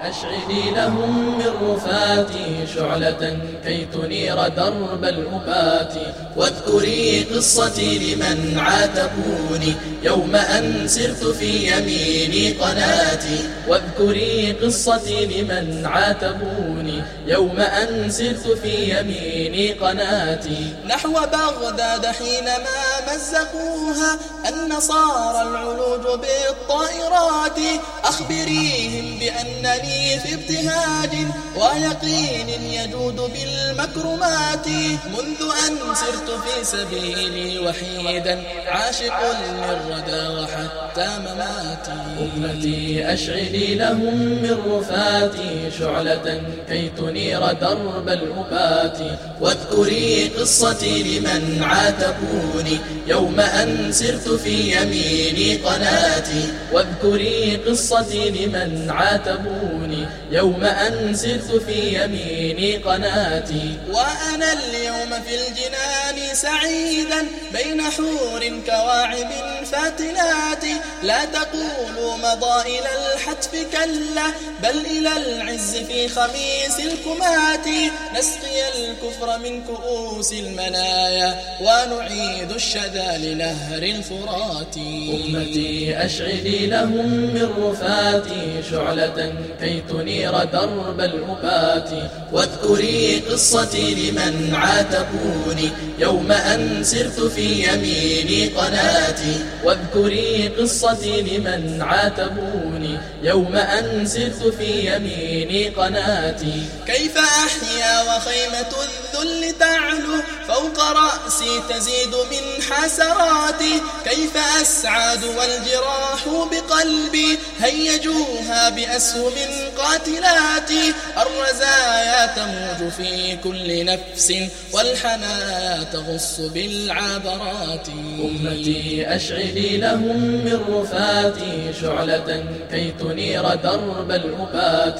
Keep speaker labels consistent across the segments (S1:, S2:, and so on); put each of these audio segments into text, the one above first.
S1: أشعلي لهم من رفاتي شعلة كي تنير درب الأبات. واذكري قصتي لمن عاتبوني يوم أن سرت في يميني قناتي. واذكري قصتي لمن عاتبوني يوم أن سرت في يميني قناتي.
S2: نحو بغداد حينما مزقوها النصارى العلوج بالطائرات، أخبريهم بأنني في ابتهاج ويقين يجود بالمكرمات. منذ أن سرت في سبيلي وحيدا عاشق للردى وحتى مماتي.
S1: أمتي أشعلي لهم من رفاتي شعلة كي تنير درب الأبات. واذكري قصتي لمن عاتبوني يوم أن سرت في يميني قناتي. واذكري قصتي لمن عاتبوني يوم أن سرت في يميني قناتي.
S2: وأنا اليوم في الجنان سعيدا بين حور كواعب فاتنات. لا تقولوا مضى إلى الحتف كلا بل إلى العز في خميس الكمات. نسقي الكفر من كؤوس المنايا ونعيد الشذا لنهر الفرات.
S1: أمتي أشعلي لهم من رفاتي شعلة كي تنير درب الأبات. واذكري قصتي لمن عاتبوني يوم أن سرت في يميني قناتي. واذكري قصتي لمن عاتبوني يوم أن سرت في يميني قناتي.
S2: كيف أحيا وخيمة الذل تعلو فوق رأسي تزيد من حسراتي. كيف أسعد والجراح بقلبي هيجوها بأسهم قاتلاتي. الرزايا تموج في كل نفس والحنايا تغص بالعبرات.
S1: أمتي أشعلي لهم من رفاتي شعلة كي تنير درب الأبات.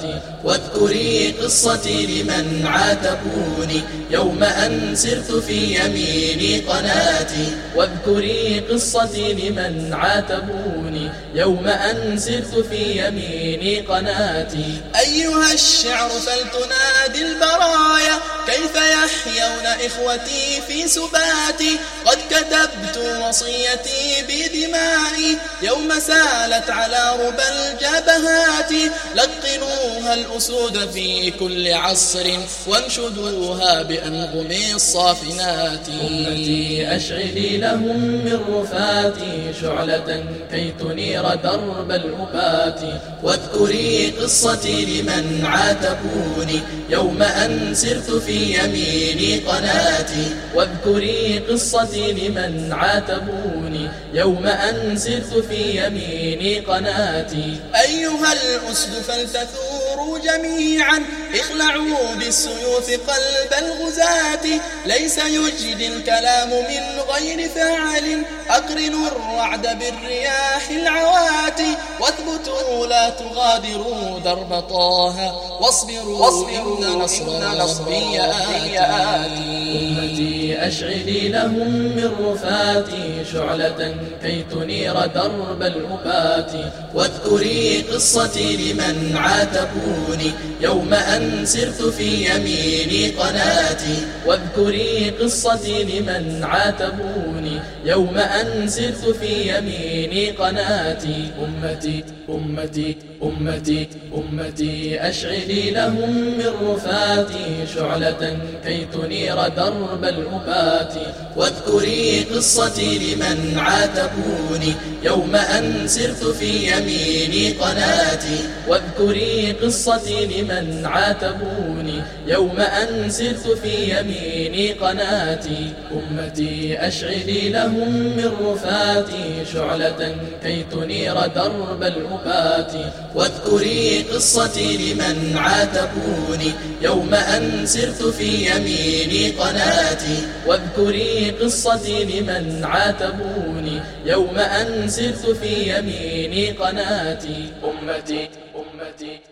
S1: واذكري قصتي لمن عاتبوني يوم أن سرت في يميني قناتي. واذكري قصتي لمن عاتبوني يوم أن سرت في يميني قناتي.
S2: أيها الشعر فلتنادي البرايا كيف يحيون إخوتي في سباتي. قد كتبت وصيتي بدمائي يوم سالت على ربى الجبهات. لقنوها الأسود في كل عصر وانشدوها بأنغم الصافنات.
S1: أمتي أشعلي لهم من رفاتي شعلة كي تنير درب الأبات. واذكري قصتي لمن عاتبوني يوم أن سرت في يميني قناتي. واذكري قصتي لمن عاتبوني يوم أن سرت في يميني قناتي.
S2: أيها الأسد فلتثوروا جميعا اخلعوا بالسيوف قلب الغزاة. ليس يجدي الكلام من غير فعل أقرنوا الرعد بالرياح العواتي. واثبتوا لا تغادروا درب طه واصبروا إن نصر ربي آتي.
S1: أمتي أشعلي لهم من رفاتي شعلة كي تنير درب الأبات. واذكري قصتي لمن عاتبوني يوم أن سرت في يميني قناتي. واذكري قصتي لمن عاتبوني يوم أن سرت في يميني قناتي. أمتي أمتي أمتي أمتي أشعلي لهم من رفاتي شعلة كي تنير درب الأبات. واذكري قصتي لمن عاتبوني يوم أن سرت في يميني قناتي. واذكري قصتي لمن عاتبوني يوم أن سرت في يميني قناتي. أمتي أشعلي لهم من رفاتي شعلة كي تنير درب الأبات. واذكري قصتي لمن عاتبوني يوم أن سرت في يميني قناتي. واذكري قصتي لمن عاتبوني يوم أن سرت في يميني قناتي. أمتي أمتي